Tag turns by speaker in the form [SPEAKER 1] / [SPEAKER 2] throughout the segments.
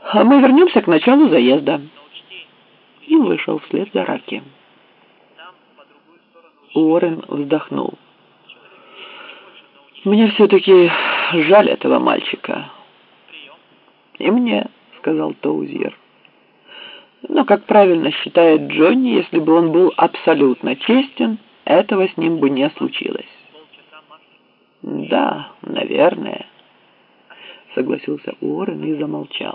[SPEAKER 1] А мы вернемся к началу заезда. И вышел вслед за Раки. Уоррен вздохнул. Мне все-таки жаль этого мальчика. И мне, сказал Тоузьер. Но, как правильно считает Джонни, если бы он был абсолютно честен, этого с ним бы не случилось. Да, наверное, согласился Уоррен и замолчал.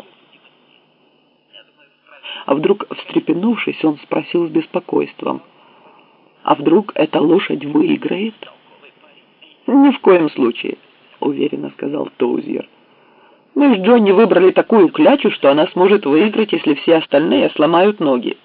[SPEAKER 1] А вдруг, встрепенувшись, он спросил с беспокойством: «А вдруг эта лошадь выиграет?» «Ни в коем случае», — уверенно сказал Тоузьер. «Мы с Джонни выбрали такую клячу, что она сможет выиграть, если все остальные сломают ноги».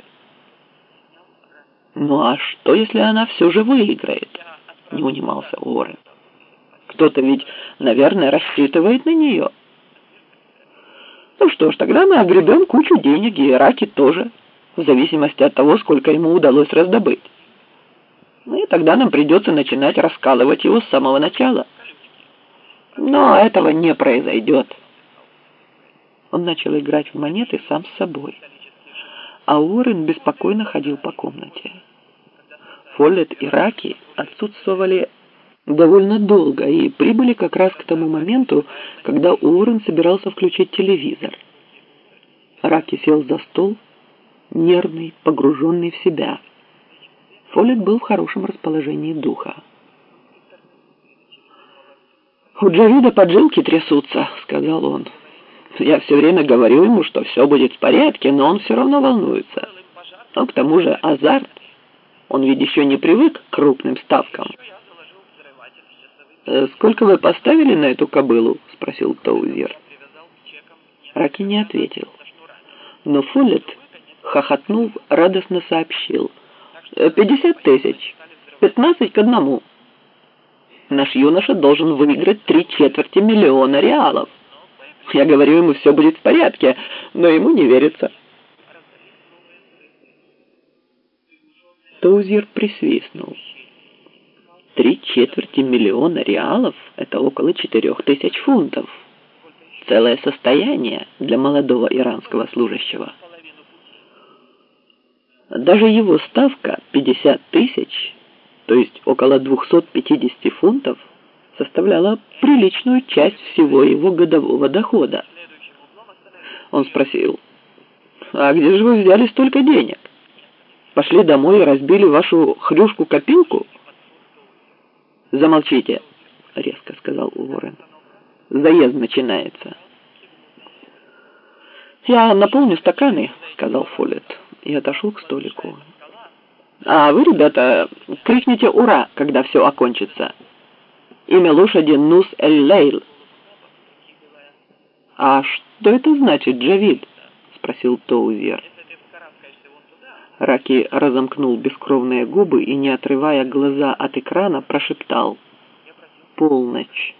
[SPEAKER 1] «Ну а что, если она все же выиграет?» — не унимался Уоррен. «Кто-то ведь, наверное, рассчитывает на нее». «Ну что ж, тогда мы огребем кучу денег, и Раки тоже, в зависимости от того, сколько ему удалось раздобыть. Ну и тогда нам придется начинать раскалывать его с самого начала. Но этого не произойдет». Он начал играть в монеты сам с собой, а Уоррен беспокойно ходил по комнате. Фоллетт и Раки отсутствовали довольно долго и прибыли как раз к тому моменту, когда Уоррен собирался включить телевизор. Раки сел за стол, нервный, погруженный в себя. Фоллетт был в хорошем расположении духа. «У Джавида поджилки трясутся», — сказал он. «Я все время говорю ему, что все будет в порядке, но он все равно волнуется. Но к тому же азарт. Он ведь еще не привык к крупным ставкам». «Сколько вы поставили на эту кобылу?» — спросил Тоузьер. Раки не ответил. Но Фоллетт, хохотнув, радостно сообщил: 50 тысяч, 15 к 1. Наш юноша должен выиграть 3/4 миллиона реалов. Я говорю ему, все будет в порядке, но ему не верится». Тоузьер присвистнул. 3/4 миллиона реалов — это около 4000 фунтов. Целое состояние для молодого иранского служащего. Даже его ставка 50 тысяч, то есть около 250 фунтов, составляла приличную часть всего его годового дохода. Он спросил: «А где же вы взяли столько денег? Пошли домой и разбили вашу хрюшку-копилку?» «Замолчите», — резко сказал Уоррен. «Заезд начинается». «Я наполню стаканы», — сказал Фоллетт и отошел к столику. «А вы, ребята, крикните «Ура!», когда все окончится. Имя лошади Нус эль-Лейл». «А что это значит, Джавид?» — спросил Тоузьер. Раки разомкнул бескровные губы и, не отрывая глаза от экрана, прошептал: «Полночь».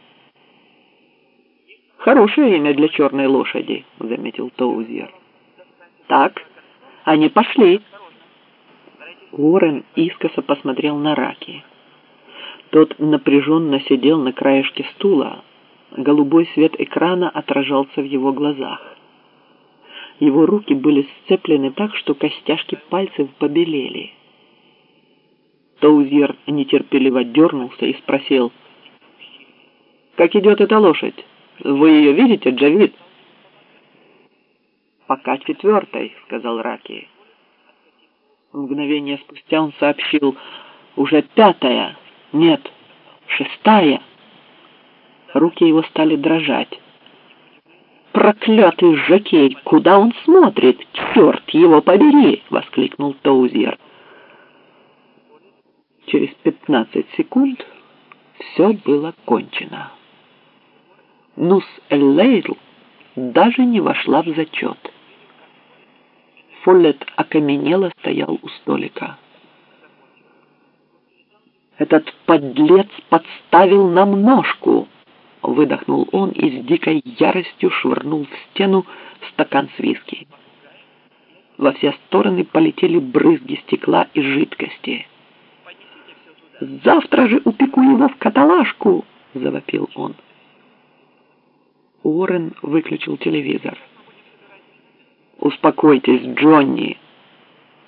[SPEAKER 1] «Хорошее имя для черной лошади», — заметил Тоузьер. «Так, они пошли». Уоррен искоса посмотрел на Раки. Тот напряженно сидел на краешке стула. Голубой свет экрана отражался в его глазах. Его руки были сцеплены так, что костяшки пальцев побелели. Тоузьер нетерпеливо дернулся и спросил: «Как идет эта лошадь? Вы ее видите, Джавид?» «Пока 4-й», — сказал Раки. Мгновение спустя он сообщил: «Уже 5-я. Нет, 6-я». Руки его стали дрожать. «Проклятый жокей! Куда он смотрит? Черт его побери!» — воскликнул Тоузьер. Через 15 секунд все было кончено. Нус эль-Лейл даже не вошла в зачет. Фоллетт окаменело стоял у столика. «Этот подлец подставил нам ножку!» — выдохнул он и с дикой яростью швырнул в стену стакан с виски. Во все стороны полетели брызги стекла и жидкости. «Завтра же упеку его в каталажку!» — завопил он. Уоррен выключил телевизор. «Успокойтесь, Джонни».